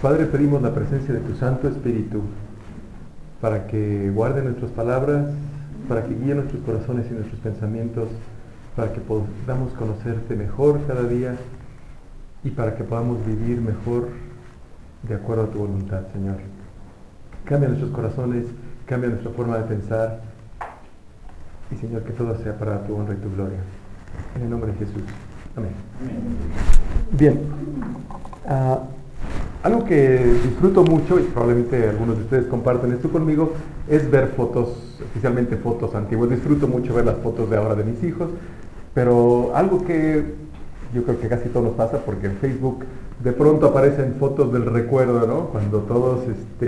Padre, pedimos la presencia de tu Santo Espíritu para que guarde nuestras palabras, para que guíe nuestros corazones y nuestros pensamientos, para que podamos conocerte mejor cada día y para que podamos vivir mejor de acuerdo a tu voluntad, Señor. Cambia nuestros corazones, cambia nuestra forma de pensar y, Señor, que todo sea para tu honra y tu gloria. En el nombre de Jesús. Amén. Bien. Algo que disfruto mucho, y probablemente algunos de ustedes comparten esto conmigo, es ver fotos, especialmente fotos antiguas. Disfruto mucho ver las fotos de ahora de mis hijos, pero algo que yo creo que casi todo nos pasa, porque en Facebook de pronto aparecen fotos del recuerdo, ¿no? Cuando todos,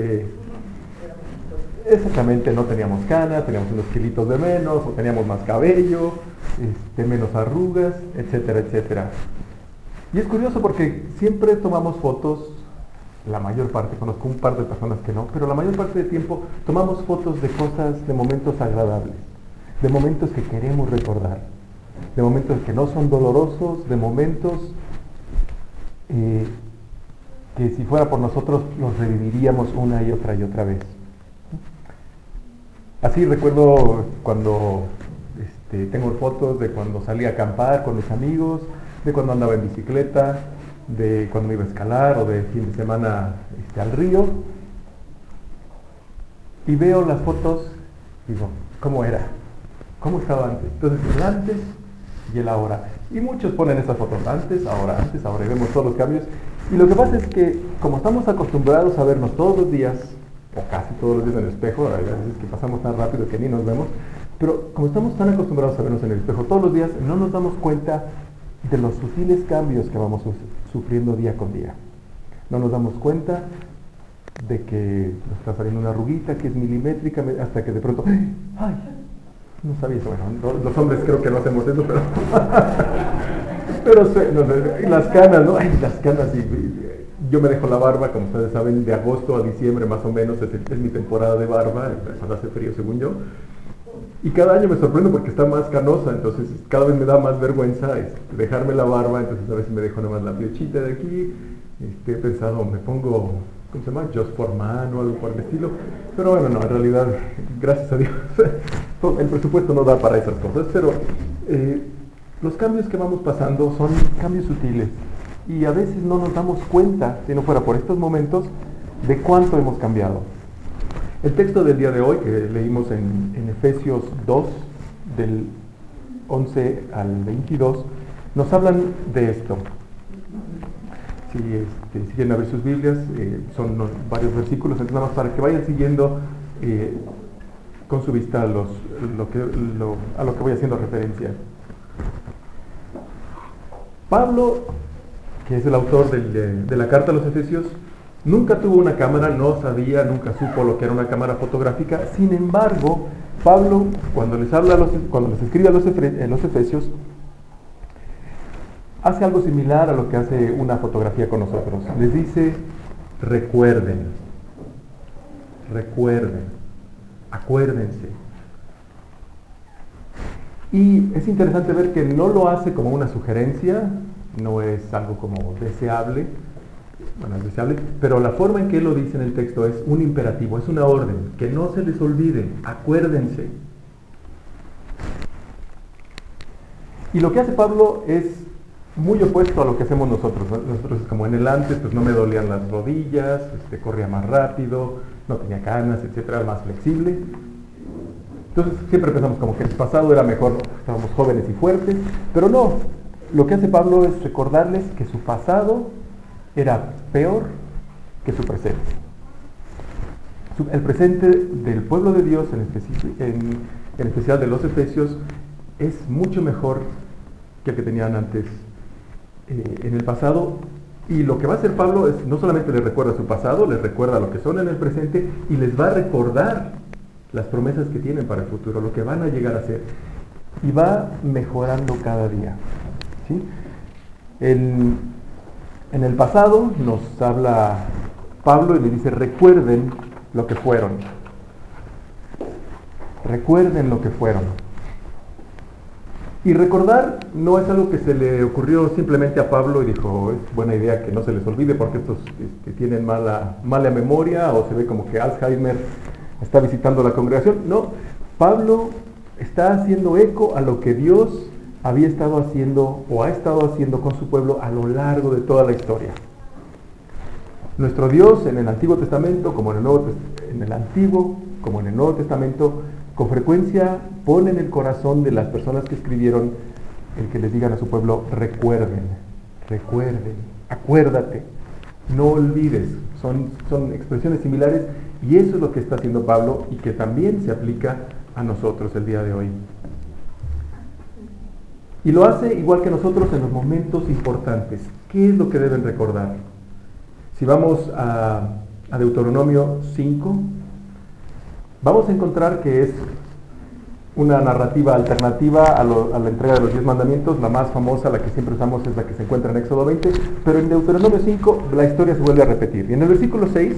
exactamente, no teníamos canas, teníamos unos kilitos de menos, o teníamos más cabello, menos arrugas, etcétera, etcétera. Y es curioso porque siempre tomamos fotos, la mayor parte, conozco un par de personas que no, pero la mayor parte del tiempo tomamos fotos de cosas, de momentos agradables, de momentos que queremos recordar, de momentos que no son dolorosos, de momentos que si fuera por nosotros los reviviríamos una y otra vez. Así recuerdo cuando tengo fotos de cuando salí a acampar con mis amigos, de cuando andaba en bicicleta, de cuando me iba a escalar o de fin de semana al río, y veo las fotos y digo, ¿cómo era? ¿Cómo estaba antes? Entonces, el antes y el ahora. Y muchos ponen esas fotos antes, ahora, y vemos todos los cambios. Y lo que pasa es que, como estamos acostumbrados a vernos todos los días, o casi todos los días en el espejo, hay veces que pasamos tan rápido que ni nos vemos, pero como estamos tan acostumbrados a vernos en el espejo todos los días, no nos damos cuenta de los sutiles cambios que vamos sufriendo día con día. No nos damos cuenta de que nos está saliendo una arruguita que es milimétrica, hasta que de pronto, ¡ay! No sabía eso. Bueno, los hombres creo que no hacemos eso, pero y las canas, ¿no? Ay, las canas, yo me dejo la barba, como ustedes saben, de agosto a diciembre más o menos, es mi temporada de barba, cuando hace frío según yo. Y cada año me sorprendo porque está más canosa, entonces cada vez me da más vergüenza dejarme la barba, entonces a veces me dejo nada más la flechita de aquí. He pensado, me pongo, ¿cómo se llama? Just for Man o algo por el estilo. Pero bueno, no, en realidad, gracias a Dios, el presupuesto no da para esas cosas, pero los cambios que vamos pasando son cambios sutiles. Y a veces no nos damos cuenta, si no fuera por estos momentos, de cuánto hemos cambiado. El texto del día de hoy, que leímos en Efesios 2, del 11 al 22, nos hablan de esto. Si quieren abrir sus Biblias, son varios versículos, entonces nada más para que vayan siguiendo con su vista a lo que voy haciendo referencia. Pablo, que es el autor de la carta a los Efesios, nunca tuvo una cámara, no sabía, nunca supo lo que era una cámara fotográfica. Sin embargo, Pablo, cuando les escribe a los Efesios, hace algo similar a lo que hace una fotografía con nosotros. Les dice, recuerden, acuérdense. Y es interesante ver que no lo hace como una sugerencia, no es algo como deseable, bueno, es deseable, pero la forma en que él lo dice en el texto es un imperativo, es una orden, que no se les olvide, acuérdense. Y lo que hace Pablo es muy opuesto a lo que hacemos nosotros, ¿no? Nosotros, como en el antes, pues no me dolían las rodillas, corría más rápido, no tenía canas, etcétera, más flexible. Entonces siempre pensamos como que el pasado era mejor, estábamos jóvenes y fuertes, pero no, lo que hace Pablo es recordarles que su pasado era peor que su presente. El presente del pueblo de Dios, en especial de los Efesios, es mucho mejor que el que tenían antes en el pasado. Y lo que va a hacer Pablo es, no solamente les recuerda su pasado, les recuerda lo que son en el presente y les va a recordar las promesas que tienen para el futuro, lo que van a llegar a ser. Y va mejorando cada día, ¿sí? En el pasado nos habla Pablo y le dice, recuerden lo que fueron. Recuerden lo que fueron. Y recordar no es algo que se le ocurrió simplemente a Pablo y dijo, es buena idea que no se les olvide porque estos tienen mala memoria, o se ve como que Alzheimer está visitando la congregación. No, Pablo está haciendo eco a lo que Dios había estado haciendo o ha estado haciendo con su pueblo a lo largo de toda la historia. Nuestro Dios en el Antiguo Testamento, como en el Nuevo Testamento, con frecuencia pone en el corazón de las personas que escribieron el que les digan a su pueblo, recuerden, acuérdate, no olvides. Son expresiones similares, y eso es lo que está haciendo Pablo y que también se aplica a nosotros el día de hoy. Y lo hace igual que nosotros en los momentos importantes. ¿Qué es lo que deben recordar? Si vamos a Deuteronomio 5, vamos a encontrar que es una narrativa alternativa a la entrega de los 10 mandamientos. La más famosa, la que siempre usamos, es la que se encuentra en Éxodo 20, pero en Deuteronomio 5 la historia se vuelve a repetir. Y en el versículo 6,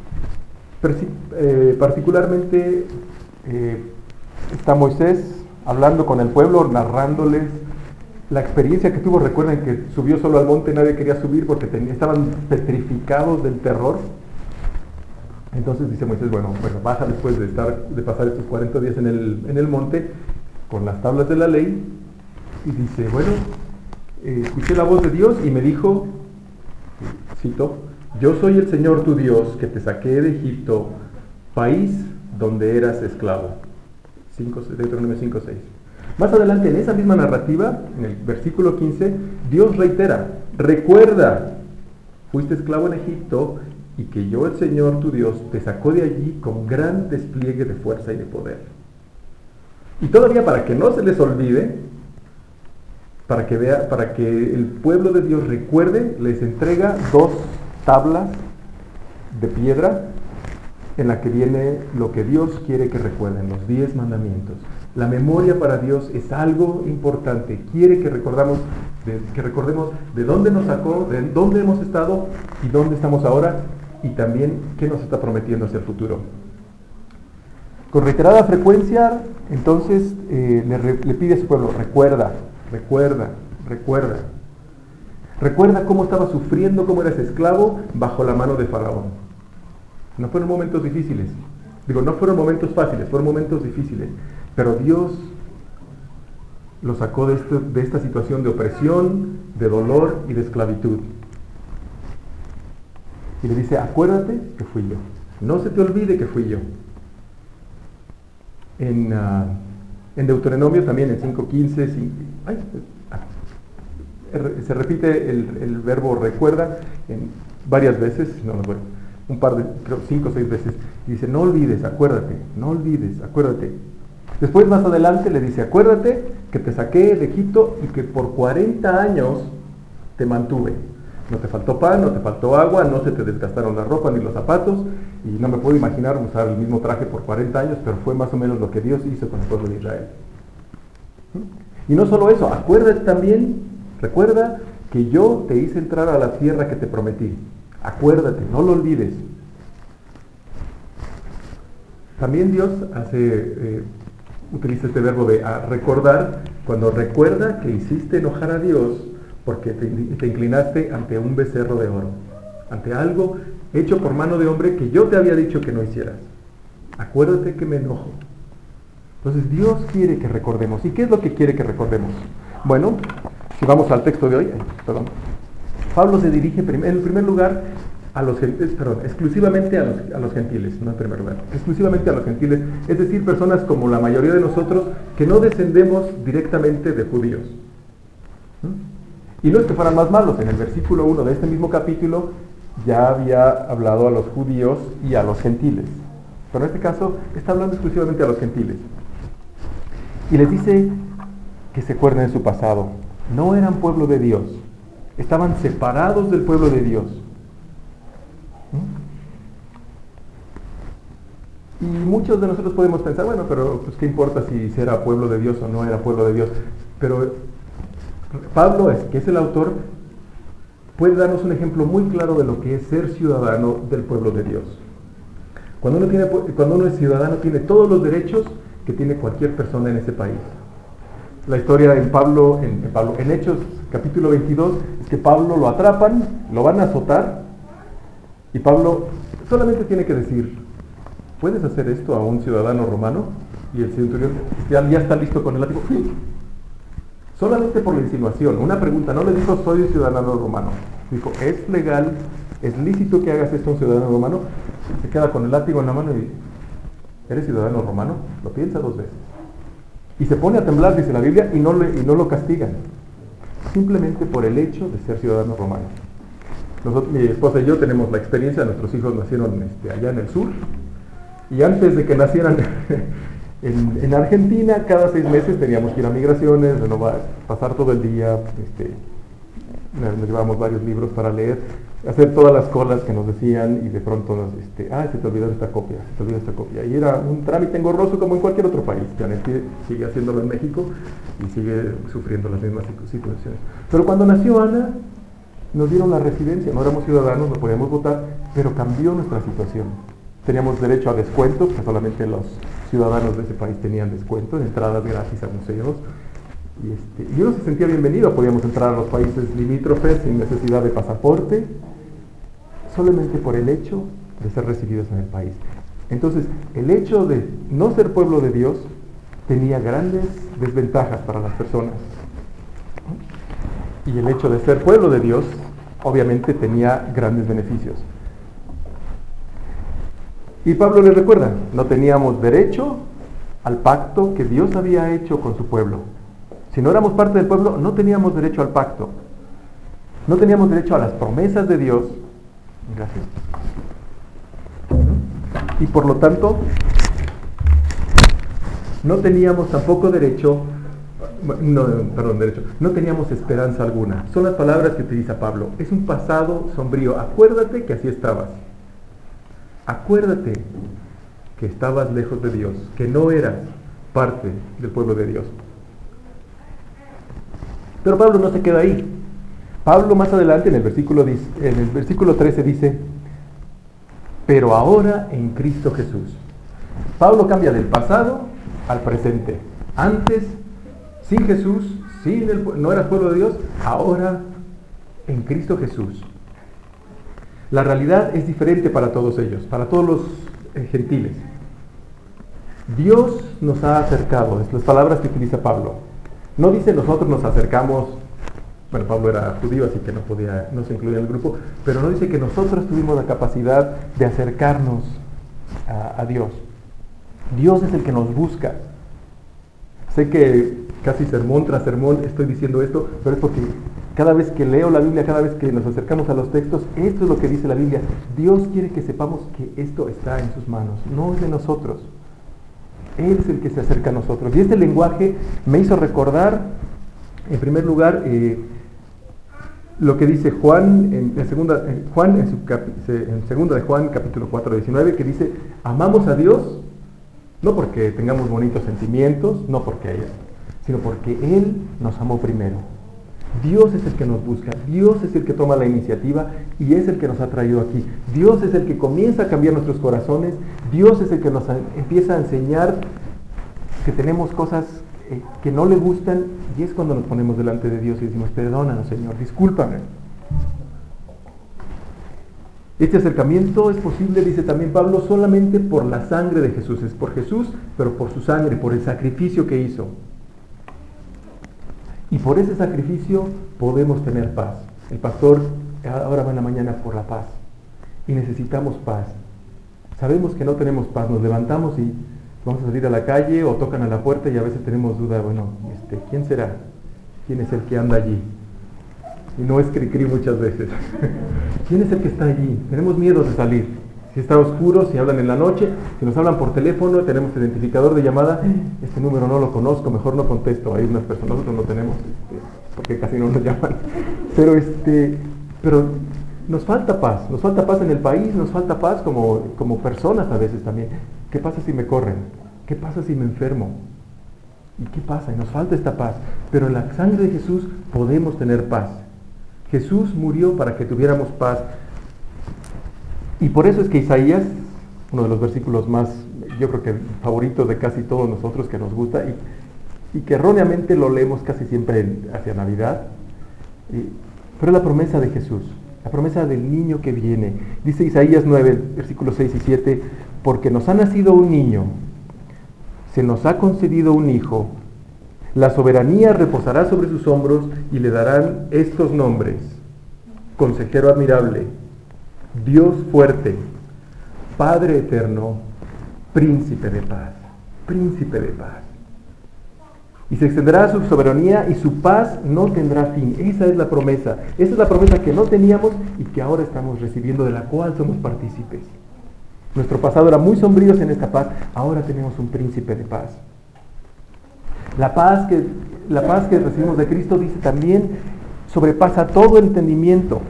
particularmente, está Moisés hablando con el pueblo, narrándoles la experiencia que tuvo. Recuerden que subió solo al monte, nadie quería subir porque estaban petrificados del terror. Entonces dice Moisés, bueno, baja después de pasar estos 40 días en el monte con las tablas de la ley, y dice, bueno, escuché la voz de Dios y me dijo, cito, yo soy el Señor tu Dios que te saqué de Egipto, país donde eras esclavo. Deuteronomio 5:6. Más adelante en esa misma narrativa, en el versículo 15, Dios reitera, recuerda, fuiste esclavo en Egipto, y que yo, el Señor tu Dios, te sacó de allí con gran despliegue de fuerza y de poder. Y todavía, para que no se les olvide, para que el pueblo de Dios recuerde, les entrega 2 tablas de piedra en la que viene lo que Dios quiere que recuerden, los 10 mandamientos. La memoria para Dios es algo importante. Quiere que recordemos de dónde nos sacó, de dónde hemos estado y dónde estamos ahora, y también qué nos está prometiendo hacia el futuro. Con reiterada frecuencia, entonces, le pide a su pueblo, recuerda cómo estaba sufriendo, cómo eras esclavo bajo la mano de Faraón. No fueron momentos difíciles, no fueron momentos fáciles, fueron momentos difíciles, pero Dios lo sacó de esta situación de opresión, de dolor y de esclavitud. Y le dice, acuérdate que fui yo, no se te olvide que fui yo. En Deuteronomio también, en 5:15, se repite el verbo recuerda varias veces, un par de, creo 5 o 6 veces. Y dice, no olvides, acuérdate. Después, más adelante, le dice, acuérdate que te saqué de Egipto y que por 40 años te mantuve. No te faltó pan, no te faltó agua, no se te desgastaron la ropa ni los zapatos, y no me puedo imaginar usar el mismo traje por 40 años, pero fue más o menos lo que Dios hizo con el pueblo de Israel. Y no solo eso, acuérdate también, recuerda que yo te hice entrar a la tierra que te prometí. Acuérdate, no lo olvides. También Dios utiliza este verbo de recordar, cuando recuerda que hiciste enojar a Dios porque te inclinaste ante un becerro de oro, ante algo hecho por mano de hombre que yo te había dicho que no hicieras. Acuérdate que me enojo. Entonces Dios quiere que recordemos. ¿Y qué es lo que quiere que recordemos? Bueno, si vamos al texto de hoy, Pablo se dirige en primer lugar exclusivamente a los gentiles, no en primer lugar, exclusivamente a los gentiles, es decir, personas como la mayoría de nosotros que no descendemos directamente de judíos. Y no es que fueran más malos, en el versículo 1 de este mismo capítulo ya había hablado a los judíos y a los gentiles, pero en este caso está hablando exclusivamente a los gentiles. Y les dice que se acuerden de su pasado. No eran pueblo de Dios, estaban separados del pueblo de Dios. Y muchos de nosotros podemos pensar, bueno, pero pues qué importa si era pueblo de Dios o no era pueblo de Dios. Pero Pablo, que es el autor, puede darnos un ejemplo muy claro de lo que es ser ciudadano del pueblo de Dios. Cuando uno es ciudadano, tiene todos los derechos que tiene cualquier persona en ese país. La historia en Hechos capítulo 22 es que Pablo lo atrapan, lo van a azotar y Pablo solamente tiene que decir: ¿puedes hacer esto a un ciudadano romano? Y el centurión ya está listo con el látigo. Solamente por la insinuación, una pregunta, no le dijo soy ciudadano romano, dijo ¿es legal, es lícito que hagas esto a un ciudadano romano? Se queda con el látigo en la mano y ¿eres ciudadano romano? Lo piensa 2 veces. Y se pone a temblar, dice la Biblia, y no lo castigan, simplemente por el hecho de ser ciudadano romano. Mi esposa y yo tenemos la experiencia, nuestros hijos nacieron allá en el sur, y antes de que nacieran en Argentina, cada 6 meses teníamos que ir a migraciones, renovar, pasar todo el día, nos llevábamos varios libros para leer, hacer todas las colas que nos decían, y de pronto se te olvidó esta copia, y era un trámite engorroso como en cualquier otro país. Janet sigue haciéndolo en México y sigue sufriendo las mismas situaciones. Pero cuando nació Ana, nos dieron la residencia, no éramos ciudadanos, no podíamos votar, pero cambió nuestra situación. Teníamos derecho a descuentos, que solamente los ciudadanos de ese país tenían descuento, entradas gratis a museos, y uno se sentía bienvenido. Podíamos entrar a los países limítrofes sin necesidad de pasaporte, solamente por el hecho de ser recibidos en el país. Entonces, el hecho de no ser pueblo de Dios tenía grandes desventajas para las personas, y el hecho de ser pueblo de Dios obviamente tenía grandes beneficios. Y Pablo les recuerda, no teníamos derecho al pacto que Dios había hecho con su pueblo. Si no éramos parte del pueblo, no teníamos derecho al pacto. No teníamos derecho a las promesas de Dios. Gracias. Y por lo tanto, no teníamos tampoco no teníamos esperanza alguna. Son las palabras que utiliza Pablo. Es un pasado sombrío. Acuérdate que así estabas. Acuérdate que estabas lejos de Dios, que no eras parte del pueblo de Dios. Pero Pablo no se queda ahí. Pablo más adelante en el versículo 13 dice: pero ahora en Cristo Jesús. Pablo cambia del pasado al presente. Antes, sin Jesús, no eras pueblo de Dios. Ahora en Cristo Jesús. La realidad es diferente para todos ellos, para todos los gentiles. Dios nos ha acercado, es las palabras que utiliza Pablo. No dice nosotros nos acercamos. Bueno, Pablo era judío, así que no se incluía en el grupo, pero no dice que nosotros tuvimos la capacidad de acercarnos a Dios. Dios es el que nos busca. Sé que casi sermón tras sermón estoy diciendo esto, pero es porque cada vez que leo la Biblia, cada vez que nos acercamos a los textos, esto es lo que dice la Biblia. Dios quiere que sepamos que esto está en sus manos, no es de nosotros. Él es el que se acerca a nosotros. Y este lenguaje me hizo recordar, en primer lugar, lo que dice Juan en segunda de Juan capítulo 4, 19, que dice: amamos a Dios no porque tengamos bonitos sentimientos, sino porque Él nos amó primero. Dios es el que nos busca, Dios es el que toma la iniciativa y es el que nos ha traído aquí. Dios es el que comienza a cambiar nuestros corazones. Dios es el que nos empieza a enseñar que tenemos cosas que no le gustan, y es cuando nos ponemos delante de Dios y decimos: perdónanos, Señor, discúlpame. Este acercamiento es posible, dice también Pablo, solamente por la sangre de Jesús. Es por Jesús, pero por su sangre, por el sacrificio que hizo. Y por ese sacrificio podemos tener paz. El pastor ahora va en la mañana por la paz. Y necesitamos paz. Sabemos que no tenemos paz. Nos levantamos y vamos a salir a la calle o tocan a la puerta y a veces tenemos duda. ¿Quién será? ¿Quién es el que anda allí? Y no es cri-cri muchas veces. ¿Quién es el que está allí? Tenemos miedo de salir. Si está oscuro, si hablan en la noche, si nos hablan por teléfono, tenemos identificador de llamada. Este número no lo conozco, mejor no contesto. Hay unas personas, nosotros no tenemos, porque casi no nos llaman. Pero nos falta paz en el país, nos falta paz como personas a veces también. ¿Qué pasa si me corren? ¿Qué pasa si me enfermo? ¿Y qué pasa? Y nos falta esta paz. Pero en la sangre de Jesús podemos tener paz. Jesús murió para que tuviéramos paz. Y por eso es que Isaías, uno de los versículos más, yo creo que favoritos de casi todos nosotros, que nos gusta, y y que erróneamente lo leemos casi siempre hacia Navidad, pero es la promesa de Jesús, la promesa del niño que viene. Dice Isaías 9, versículos 6 y 7, porque nos ha nacido un niño, se nos ha concedido un hijo, la soberanía reposará sobre sus hombros y le darán estos nombres: Consejero admirable, Dios fuerte, Padre eterno, Príncipe de paz. Príncipe de paz. Y se extenderá su soberanía y su paz no tendrá fin. Esa es la promesa. Esa es la promesa que no teníamos y que ahora estamos recibiendo, de la cual somos partícipes. Nuestro pasado era muy sombrío en esta paz. Ahora tenemos un príncipe de paz. La paz que recibimos de Cristo, dice también, sobrepasa todo entendimiento.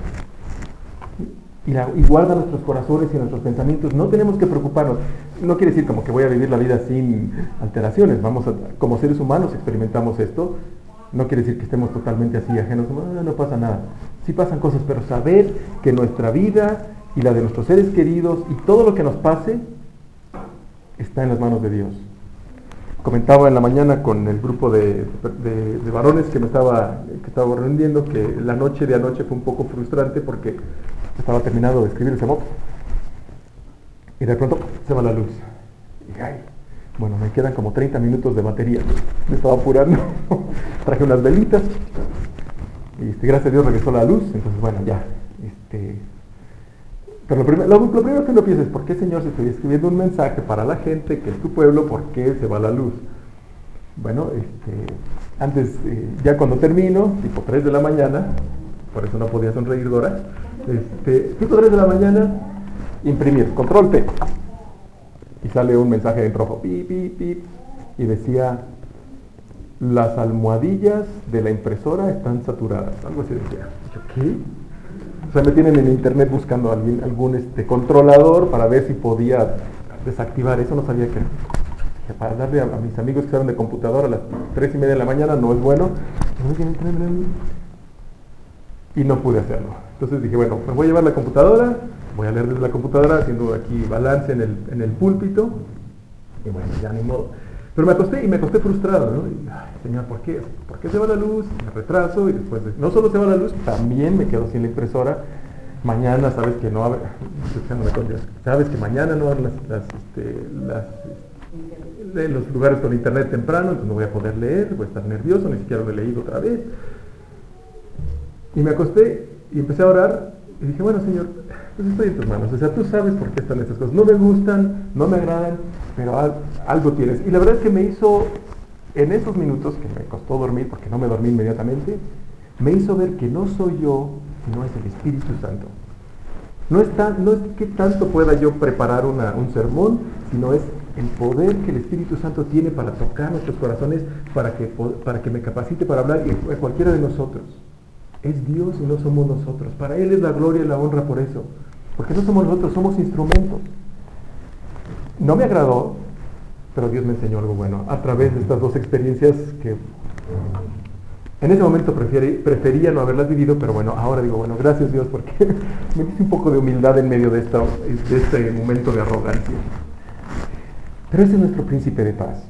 Y guarda nuestros corazones y nuestros pensamientos. No tenemos que preocuparnos. No quiere decir como que voy a vivir la vida sin alteraciones. Como seres humanos experimentamos esto. No quiere decir que estemos totalmente así ajenos. No pasa nada. Sí pasan cosas, pero saber que nuestra vida y la de nuestros seres queridos y todo lo que nos pase está en las manos de Dios. Comentaba en la mañana con el grupo de varones que estaba reuniendo, que la noche de anoche fue un poco frustrante porque estaba terminando de escribir ese moto y de pronto se va la luz y bueno, me quedan como 30 minutos de batería. Me estaba apurando. Traje unas velitas y gracias a Dios regresó la luz. Entonces bueno, ya pero lo primero que uno piensa es: ¿por qué, Señor, si estoy escribiendo un mensaje para la gente que es tu pueblo, por qué se va la luz? Bueno, antes, ya cuando termino, tipo 3 de la mañana, por eso no podía sonreír Dora, tipo 3 de la mañana, imprimir, control T, y sale un mensaje en rojo, pip, pip, pip, y decía: las almohadillas de la impresora están saturadas, algo así decía. Yo, ¿qué? O sea, me tienen en internet buscando algún controlador para ver si podía desactivar eso. No sabía que para darle a mis amigos que saben de computadora a las 3:30 de la mañana no es bueno. Y no pude hacerlo. Entonces dije, bueno, me voy a llevar la computadora, voy a leer desde la computadora, haciendo aquí balance en el púlpito. Y bueno, ya ni modo. Pero me acosté frustrado, ¿no? Y, Señor, ¿por qué? ¿Por qué se va la luz? Me retraso y después no solo se va la luz, también me quedo sin la impresora. Mañana sabes que no abre, sabes que mañana no abren los lugares con internet temprano, entonces no voy a poder leer, voy a estar nervioso, ni siquiera lo he leído otra vez. Y me acosté y empecé a orar y dije, bueno, Señor, pues estoy en tus manos. O sea, tú sabes por qué están estas cosas. No me gustan, no me agradan, pero algo tienes. Y la verdad es que me hizo, en esos minutos que me costó dormir, porque no me dormí inmediatamente, me hizo ver que no soy yo, sino es el Espíritu Santo. No es que tanto pueda yo preparar un sermón, sino es el poder que el Espíritu Santo tiene para tocar nuestros corazones, para que me capacite para hablar, y a cualquiera de nosotros. Es Dios y no somos nosotros. Para Él es la gloria y la honra por eso. Porque no somos nosotros, somos instrumentos. No me agradó, pero Dios me enseñó algo bueno a través de estas dos experiencias que en ese momento prefería no haberlas vivido, pero bueno, ahora digo, bueno, gracias Dios, porque me dice un poco de humildad en medio de este momento de arrogancia. Pero ese es nuestro príncipe de paz.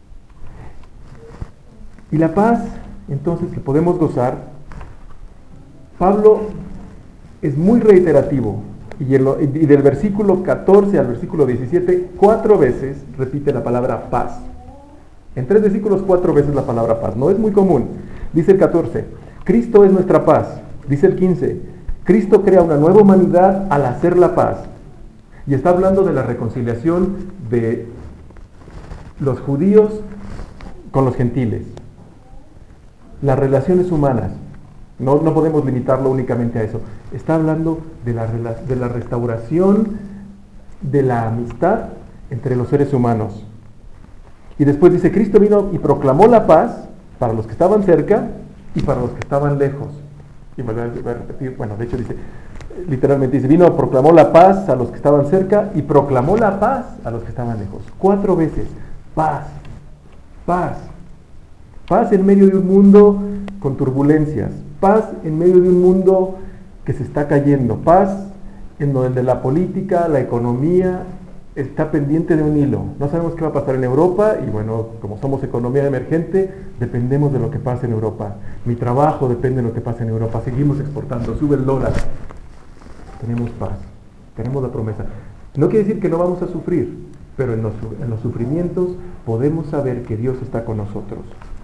Y la paz, entonces, que podemos gozar, Pablo es muy reiterativo, y del versículo 14 al versículo 17, 4 veces repite la palabra paz. En 3 versículos 4 veces la palabra paz. No es muy común. Dice el 14, Cristo es nuestra paz. Dice el 15, Cristo crea una nueva humanidad al hacer la paz. Y está hablando de la reconciliación de los judíos con los gentiles. Las relaciones humanas. No podemos limitarlo únicamente a eso. Está hablando de la restauración de la amistad entre los seres humanos. Y después dice, Cristo vino y proclamó la paz para los que estaban cerca y para los que estaban lejos. Y voy a repetir, bueno, de hecho dice, literalmente dice, proclamó la paz a los que estaban cerca y proclamó la paz a los que estaban lejos. 4 veces, paz, paz. Paz en medio de un mundo con turbulencias. Paz en medio de un mundo que se está cayendo. Paz en donde la política, la economía está pendiente de un hilo. No sabemos qué va a pasar en Europa y bueno, como somos economía emergente, dependemos de lo que pase en Europa. Mi trabajo depende de lo que pase en Europa. Seguimos exportando, sube el dólar. Tenemos paz, tenemos la promesa. No quiere decir que no vamos a sufrir, pero en los sufrimientos podemos saber que Dios está con nosotros.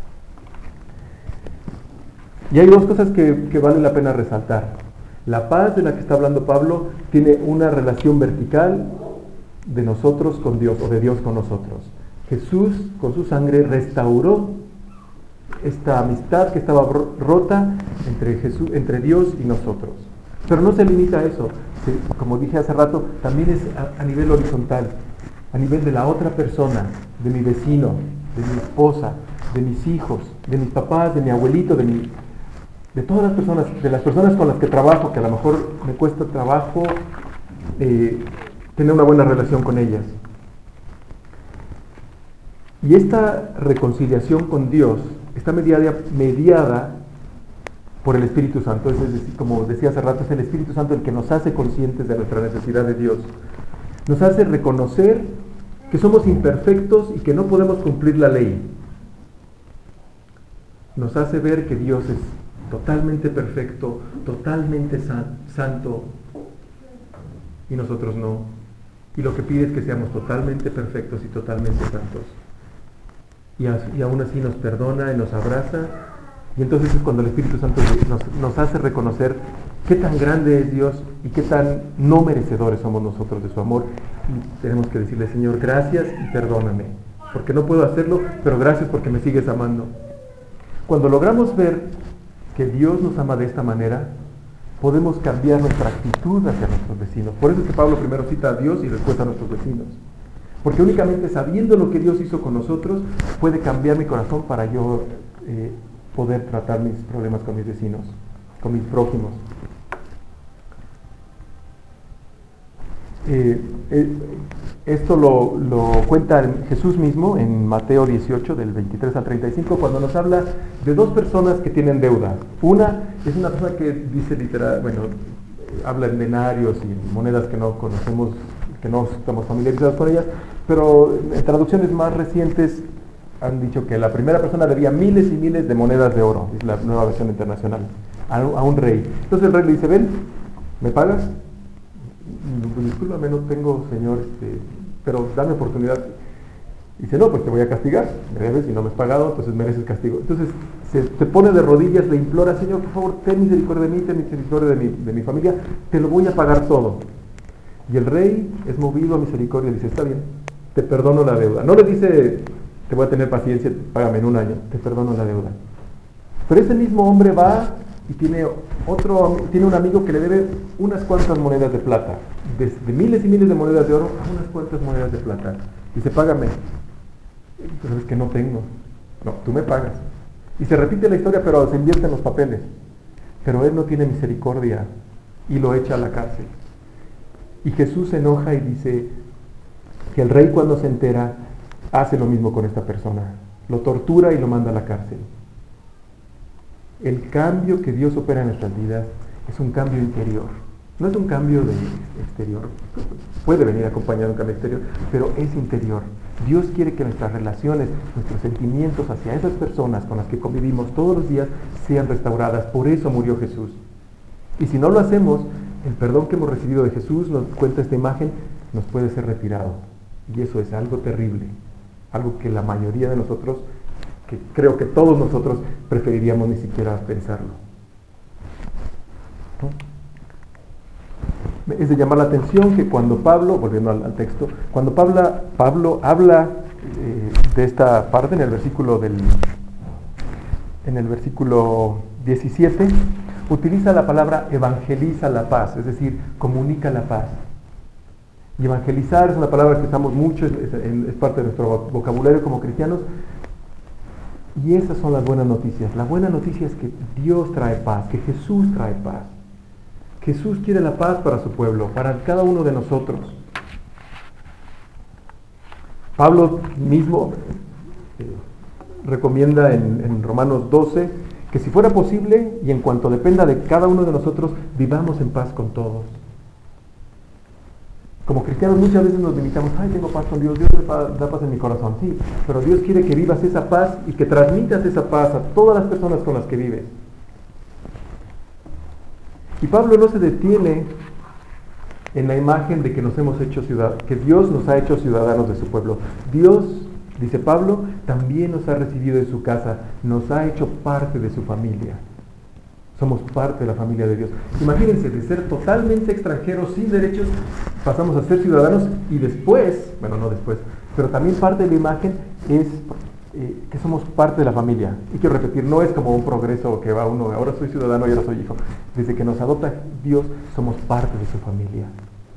Y hay dos cosas que vale la pena resaltar. La paz de la que está hablando Pablo tiene una relación vertical de nosotros con Dios, o de Dios con nosotros. Jesús, con su sangre, restauró esta amistad que estaba rota entre Dios y nosotros. Pero no se limita a eso. Como dije hace rato, también es a nivel horizontal, a nivel de la otra persona, de mi vecino, de mi esposa, de mis hijos, de mis papás, de mi abuelito, de todas las personas, de las personas con las que trabajo, que a lo mejor me cuesta trabajo tener una buena relación con ellas. Y esta reconciliación con Dios está mediada por el Espíritu Santo. Es decir, como decía hace rato, es el Espíritu Santo el que nos hace conscientes de nuestra necesidad de Dios. Nos hace reconocer que somos imperfectos y que no podemos cumplir la ley. Nos hace ver que Dios es totalmente perfecto, totalmente santo, y nosotros no. Y lo que pide es que seamos totalmente perfectos y totalmente santos. Y aún así nos perdona y nos abraza. Y entonces es cuando el Espíritu Santo nos hace reconocer qué tan grande es Dios y qué tan no merecedores somos nosotros de su amor. Y tenemos que decirle, Señor, gracias y perdóname, porque no puedo hacerlo, pero gracias porque me sigues amando. Cuando logramos ver que Dios nos ama de esta manera, podemos cambiar nuestra actitud hacia nuestros vecinos. Por eso es que Pablo primero cita a Dios y después a nuestros vecinos. Porque únicamente sabiendo lo que Dios hizo con nosotros, puede cambiar mi corazón para yo poder tratar mis problemas con mis vecinos, con mis prójimos. Esto lo cuenta Jesús mismo en Mateo 18, del 23 al 35, cuando nos habla de dos personas que tienen deuda. Una es una persona que dice literal, habla en denarios y monedas que no conocemos, que no estamos familiarizados con ellas, pero en traducciones más recientes han dicho que la primera persona debía miles y miles de monedas de oro, es la nueva versión internacional, a un rey. Entonces el rey le dice, ven, ¿me pagas? Pues discúlpame, no tengo, señor, pero dame oportunidad. Dice, no, pues te voy a castigar, me debes y no me has pagado, entonces mereces castigo. Entonces se pone de rodillas, le implora, Señor, por favor, ten misericordia de mí, ten misericordia de mi familia, te lo voy a pagar todo. Y el rey es movido a misericordia y dice, está bien, te perdono la deuda. No le dice, te voy a tener paciencia, págame en un año, te perdono la deuda. Pero ese mismo hombre va y tiene un amigo que le debe unas cuantas monedas de plata, desde miles y miles de monedas de oro a unas cuantas monedas de plata. Dice, págame. Pero es que no tengo. No, tú me pagas. Y se repite la historia, pero se invierte en los papeles. Pero él no tiene misericordia y lo echa a la cárcel. Y Jesús se enoja y dice que el rey, cuando se entera, hace lo mismo con esta persona. Lo tortura y lo manda a la cárcel. El cambio que Dios opera en nuestras vidas es un cambio interior. No es un cambio de exterior. Puede venir acompañado de un cambio exterior, pero es interior. Dios quiere que nuestras relaciones, nuestros sentimientos hacia esas personas con las que convivimos todos los días sean restauradas. Por eso murió Jesús. Y si no lo hacemos, el perdón que hemos recibido de Jesús, nos cuenta esta imagen, nos puede ser retirado. Y eso es algo terrible. Algo que la mayoría de nosotros, que creo que todos nosotros preferiríamos ni siquiera pensarlo. ¿No? Es de llamar la atención que cuando Pablo, volviendo al texto, cuando Pablo habla de esta parte en el versículo 17, utiliza la palabra evangeliza la paz, es decir, comunica la paz. Y evangelizar es una palabra que usamos mucho, es parte de nuestro vocabulario como cristianos. Y esas son las buenas noticias. La buena noticia es que Dios trae paz, que Jesús trae paz. Jesús quiere la paz para su pueblo, para cada uno de nosotros. Pablo mismo recomienda en Romanos 12 que si fuera posible y en cuanto dependa de cada uno de nosotros, vivamos en paz con todos. Como cristianos muchas veces nos limitamos, ay, tengo paz con Dios, Dios me da paz en mi corazón, sí, pero Dios quiere que vivas esa paz y que transmitas esa paz a todas las personas con las que vives. Y Pablo no se detiene en la imagen de que nos hemos hecho que Dios nos ha hecho ciudadanos de su pueblo. Dios, dice Pablo, también nos ha recibido en su casa, nos ha hecho parte de su familia. Somos parte de la familia de Dios. Imagínense, de ser totalmente extranjeros, sin derechos, pasamos a ser ciudadanos y después, bueno, no después, pero también parte de la imagen es que somos parte de la familia. Y quiero repetir, no es como un progreso que va uno, ahora soy ciudadano y ahora soy hijo. Desde que nos adopta Dios, somos parte de su familia.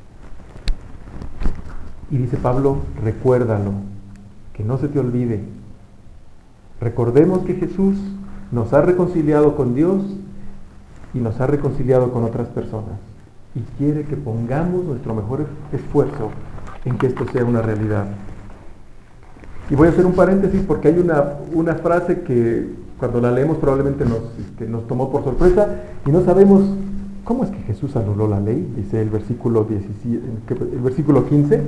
Y dice Pablo, recuérdalo, que no se te olvide. Recordemos que Jesús nos ha reconciliado con Dios y nos ha reconciliado con otras personas. Y quiere que pongamos nuestro mejor esfuerzo en que esto sea una realidad. Y voy a hacer un paréntesis porque hay una frase que cuando la leemos probablemente nos tomó por sorpresa y no sabemos cómo es que Jesús anuló la ley, dice el versículo 15.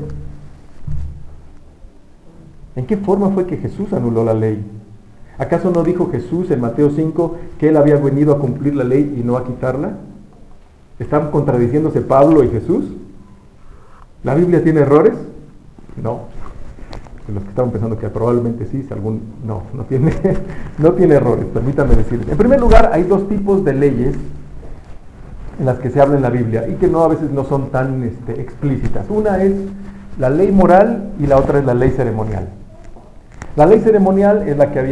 ¿En qué forma fue que Jesús anuló la ley? ¿Acaso no dijo Jesús en Mateo 5 que él había venido a cumplir la ley y no a quitarla? ¿Están contradiciéndose Pablo y Jesús? ¿La Biblia tiene errores? No. Los que estaban pensando que probablemente sí, no tiene errores, permítanme decirles. En primer lugar, hay dos tipos de leyes en las que se habla en la Biblia y que a veces no son tan explícitas. Una es la ley moral y la otra es la ley ceremonial. La ley ceremonial es la que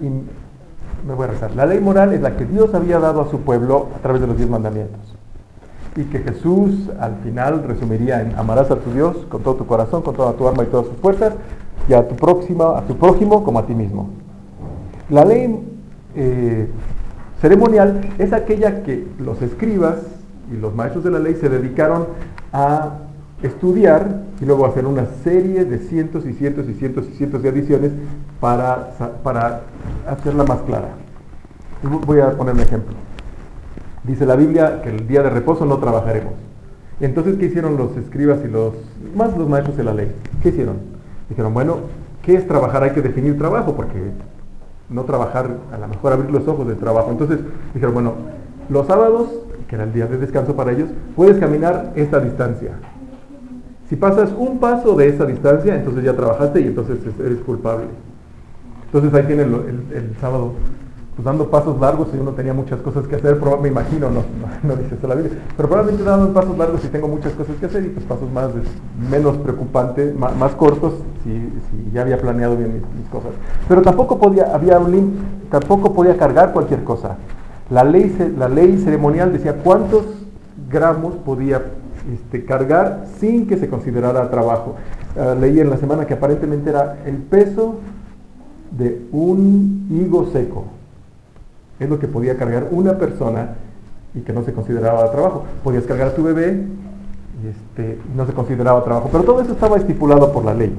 la ley moral es la que Dios había dado a su pueblo a través de los 10 mandamientos. Y que Jesús al final resumiría en amarás a tu Dios con todo tu corazón, con toda tu alma y todas tus fuerzas, y a tu prójimo como a ti mismo. La ley ceremonial es aquella que los escribas y los maestros de la ley se dedicaron a estudiar y luego hacer una serie de cientos y cientos y cientos y cientos de adiciones para hacerla más clara. Voy a poner un ejemplo. Dice la Biblia que el día de reposo no trabajaremos. Entonces, ¿qué hicieron los escribas y los maestros de la ley? ¿Qué hicieron? Dijeron, bueno, ¿qué es trabajar? Hay que definir trabajo, porque no trabajar, a lo mejor abrir los ojos del trabajo. Entonces, dijeron, bueno, los sábados, que era el día de descanso para ellos, puedes caminar esta distancia. Si pasas un paso de esa distancia, entonces ya trabajaste y entonces eres culpable. Entonces ahí tienen el sábado, pues dando pasos largos y uno tenía muchas cosas que hacer, me imagino, no dice eso la Biblia, pero probablemente dando pasos largos y tengo muchas cosas que hacer y pues pasos menos preocupantes, más cortos, si ya había planeado bien mis cosas. Pero tampoco podía cargar cualquier cosa. La ley ceremonial decía cuántos gramos podía cargar sin que se considerara trabajo. Leí en la semana que aparentemente era el peso de un higo seco. Es lo que podía cargar una persona y que no se consideraba trabajo. Podías cargar a tu bebé y no se consideraba trabajo. Pero todo eso estaba estipulado por la ley.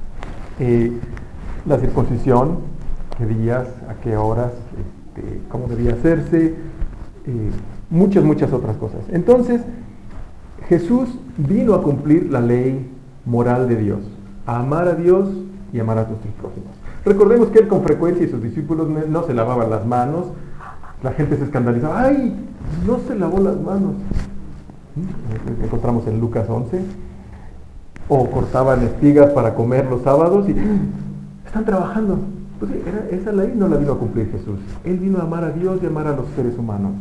La circuncisión, qué días, a qué horas, cómo debía hacerse, muchas otras cosas. Entonces, Jesús vino a cumplir la ley moral de Dios, a amar a Dios y amar a nuestros prójimos. Recordemos que él con frecuencia y sus discípulos no se lavaban las manos. La gente se escandalizaba, ¡ay! No se lavó las manos. Encontramos en Lucas 11. O cortaban espigas para comer los sábados y están trabajando. Pues esa ley no la vino a cumplir Jesús. Él vino a amar a Dios y amar a los seres humanos.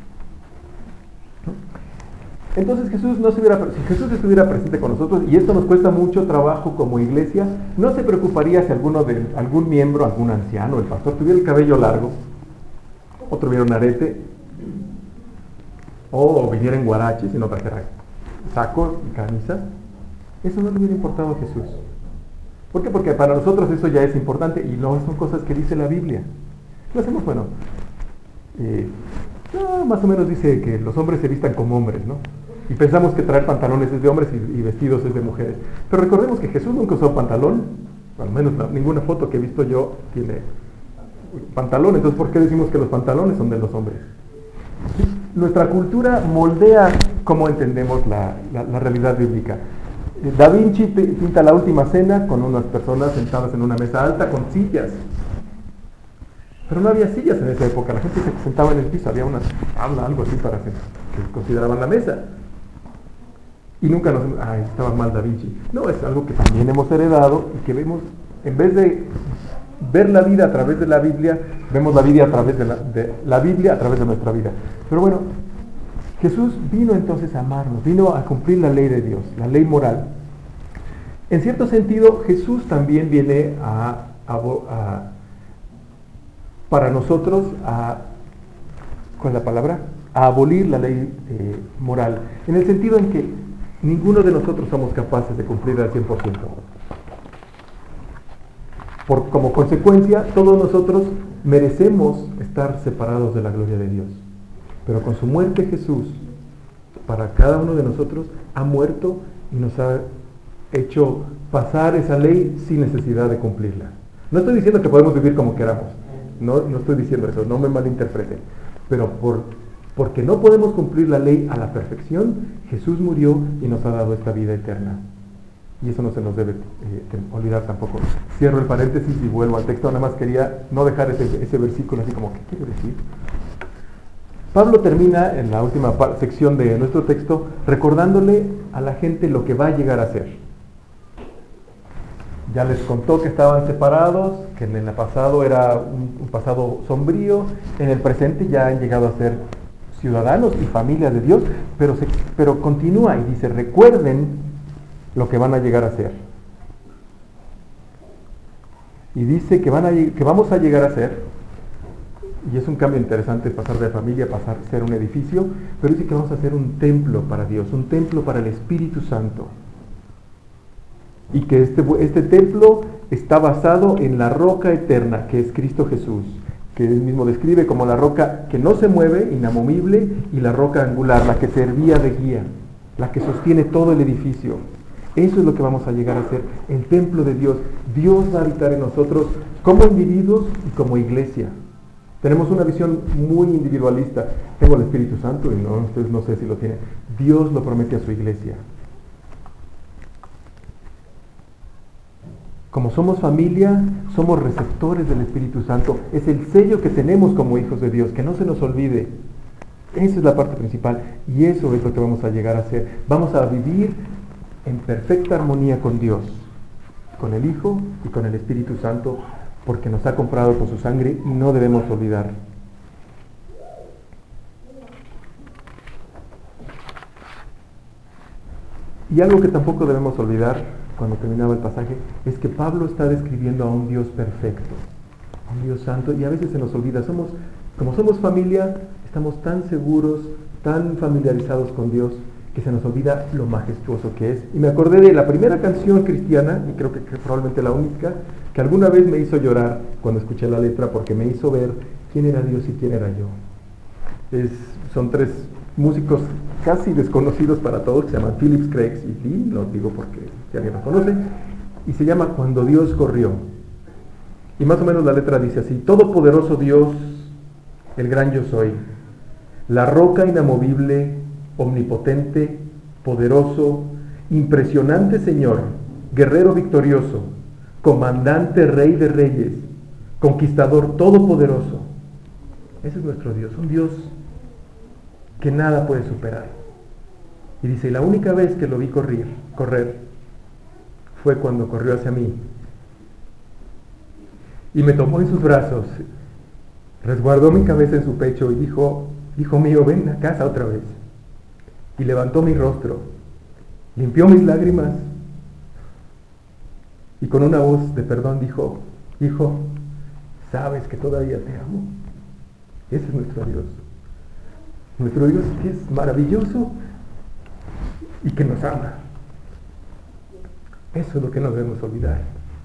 Entonces si Jesús estuviera presente con nosotros, y esto nos cuesta mucho trabajo como iglesia, no se preocuparía si algún miembro, algún anciano, el pastor, tuviera el cabello largo, o tuviera un arete, o viniera en guaraches y no trajera saco y camisa. Eso no le hubiera importado a Jesús. ¿Por qué? Porque para nosotros eso ya es importante y no son cosas que dice la Biblia. ¿Qué hacemos? Bueno, más o menos dice que los hombres se vistan como hombres, ¿no? Y pensamos que traer pantalones es de hombres y vestidos es de mujeres. Pero recordemos que Jesús nunca usó pantalón, al menos ninguna foto que he visto yo tiene pantalón. Entonces, ¿por qué decimos que los pantalones son de los hombres? Nuestra cultura moldea cómo entendemos la realidad bíblica. Da Vinci pinta la Última Cena con unas personas sentadas en una mesa alta con sillas. Pero no había sillas en esa época, la gente se sentaba en el piso, había una tabla, algo así para que consideraban la mesa. Y nunca estaba mal Da Vinci. No, es algo que también hemos heredado y que vemos, en vez de ver la vida a través de la Biblia, vemos la vida a través de la Biblia a través de nuestra vida. Pero bueno, Jesús vino entonces a amarnos, vino a cumplir la ley de Dios, la ley moral. En cierto sentido, Jesús también viene para nosotros ¿cuál es la palabra? A abolir la ley moral, en el sentido en que ninguno de nosotros somos capaces de cumplir al 100%. Como consecuencia, todos nosotros merecemos estar separados de la gloria de Dios. Pero con su muerte Jesús, para cada uno de nosotros, ha muerto y nos ha hecho pasar esa ley sin necesidad de cumplirla. No estoy diciendo que podemos vivir como queramos. No estoy diciendo eso, no me malinterpreten. Pero porque no podemos cumplir la ley a la perfección, Jesús murió y nos ha dado esta vida eterna. Y eso no se nos debe olvidar tampoco. Cierro el paréntesis y vuelvo al texto. Nada más quería no dejar ese versículo así como, ¿qué quiere decir? Pablo termina en la última sección de nuestro texto recordándole a la gente lo que va a llegar a ser. Ya les contó que estaban separados, que en el pasado era un pasado sombrío, en el presente ya han llegado a ser ciudadanos y familia de Dios, pero continúa y dice, recuerden lo que van a llegar a ser. Y dice que vamos a llegar a ser, y es un cambio interesante pasar de familia a pasar a ser un edificio, pero dice que vamos a ser un templo para Dios, un templo para el Espíritu Santo. Y que este templo está basado en la roca eterna, que es Cristo Jesús, que él mismo describe como la roca que no se mueve, inamovible, y la roca angular, la que servía de guía, la que sostiene todo el edificio. Eso es lo que vamos a llegar a ser, el templo de Dios. Dios va a habitar en nosotros como individuos y como iglesia. Tenemos una visión muy individualista. Tengo el Espíritu Santo y ustedes no sé si lo tienen. Dios lo promete a su iglesia. Como somos familia, somos receptores del Espíritu Santo. Es el sello que tenemos como hijos de Dios, que no se nos olvide. Esa es la parte principal y eso es lo que vamos a llegar a ser. Vamos a vivir en perfecta armonía con Dios, con el Hijo y con el Espíritu Santo, porque nos ha comprado con su sangre y no debemos olvidar. Y algo que tampoco debemos olvidar cuando terminaba el pasaje es que Pablo está describiendo a un Dios perfecto, a un Dios santo, y a veces se nos olvida. Como somos familia, estamos tan seguros, tan familiarizados con Dios, que se nos olvida lo majestuoso que es. Y me acordé de la primera canción cristiana, y creo que probablemente la única, que alguna vez me hizo llorar cuando escuché la letra, porque me hizo ver quién era Dios y quién era yo. Son tres músicos casi desconocidos para todos, que se llaman Phillips, Craig y Lee, lo digo porque si alguien los conoce, y se llama Cuando Dios corrió. Y más o menos la letra dice así: Todopoderoso Dios, el gran yo soy, la roca inamovible, omnipotente, poderoso, impresionante Señor, guerrero victorioso, comandante, rey de reyes, conquistador todopoderoso. Ese es nuestro Dios, un Dios que nada puede superar. Y dice, la única vez que lo vi correr fue cuando corrió hacia mí y me tomó en sus brazos, resguardó mi cabeza en su pecho y dijo, hijo mío, ven a casa otra vez. Y levantó mi rostro, limpió mis lágrimas y con una voz de perdón dijo, hijo, sabes que todavía te amo. Ese es nuestro Dios. Nuestro Dios que es maravilloso y que nos ama. Eso es lo que no debemos olvidar.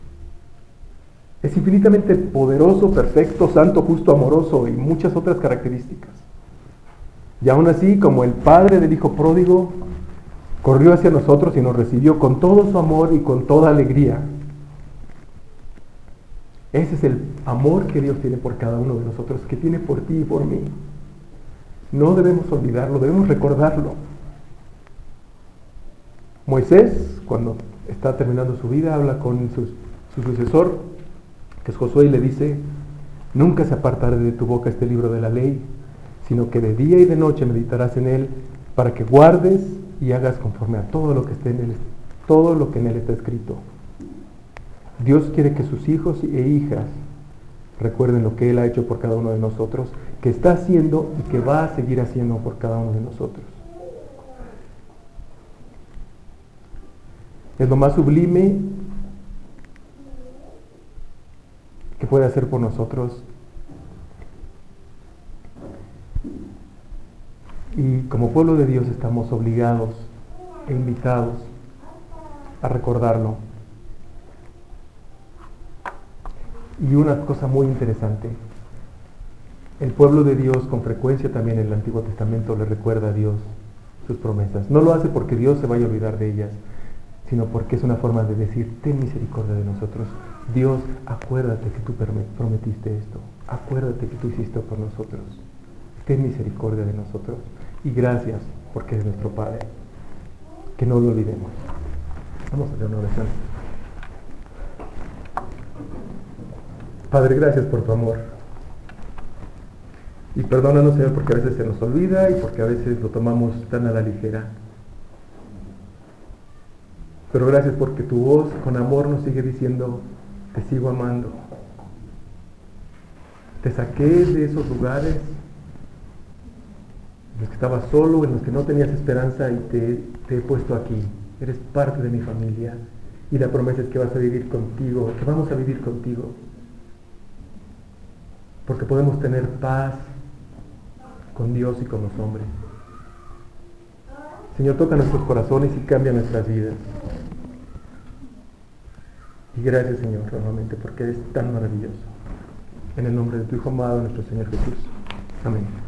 Es infinitamente poderoso, perfecto, santo, justo, amoroso y muchas otras características. Y aún así, como el padre del hijo pródigo, corrió hacia nosotros y nos recibió con todo su amor y con toda alegría. Ese es el amor que Dios tiene por cada uno de nosotros, que tiene por ti y por mí. No debemos olvidarlo, debemos recordarlo. Moisés, cuando está terminando su vida, habla con su sucesor, que es Josué, y le dice: nunca se apartará de tu boca este libro de la ley, sino que de día y de noche meditarás en él, para que guardes y hagas conforme a todo lo que esté en él, todo lo que en él está escrito. Dios quiere que sus hijos e hijas recuerden lo que Él ha hecho por cada uno de nosotros, que está haciendo y que va a seguir haciendo por cada uno de nosotros. Es lo más sublime que puede hacer por nosotros. Y como pueblo de Dios estamos obligados e invitados a recordarlo. Y una cosa muy interesante, el pueblo de Dios con frecuencia también en el Antiguo Testamento le recuerda a Dios sus promesas. No lo hace porque Dios se vaya a olvidar de ellas, sino porque es una forma de decir: ten misericordia de nosotros. Dios, acuérdate que tú prometiste esto. Acuérdate que tú hiciste por nosotros. Ten misericordia de nosotros. Y gracias porque eres nuestro Padre. Que no lo olvidemos. Vamos a hacer una oración. Padre, gracias por tu amor. Y perdónanos, Señor, porque a veces se nos olvida y porque a veces lo tomamos tan a la ligera. Pero gracias porque tu voz con amor nos sigue diciendo: te sigo amando. Te saqué de esos lugares en los que estabas solo, en los que no tenías esperanza, y te he puesto aquí. Eres parte de mi familia. Y la promesa es que vas a vivir contigo, que vamos a vivir contigo. Porque podemos tener paz con Dios y con los hombres. Señor, toca nuestros corazones y cambia nuestras vidas. Y gracias, Señor, nuevamente, porque eres tan maravilloso. En el nombre de tu Hijo amado, nuestro Señor Jesús. Amén.